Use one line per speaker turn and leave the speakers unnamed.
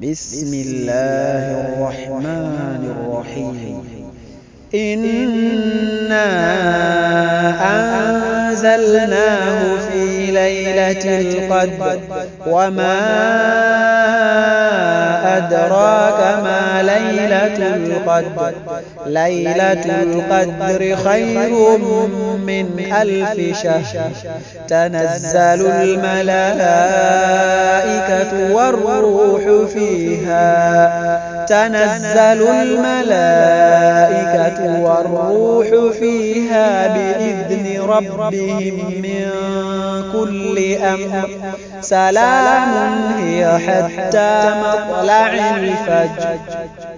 بسم الله الرحمن الرحيم إنا أنزلناه في ليلة القدر وما أدراك ما ليلة القدر ليلة القدر خير من 1000 شهر تنزل الملائكة والروح فيها بإذن ربهم من كل أمر سلام هي حتى مطلع الفجر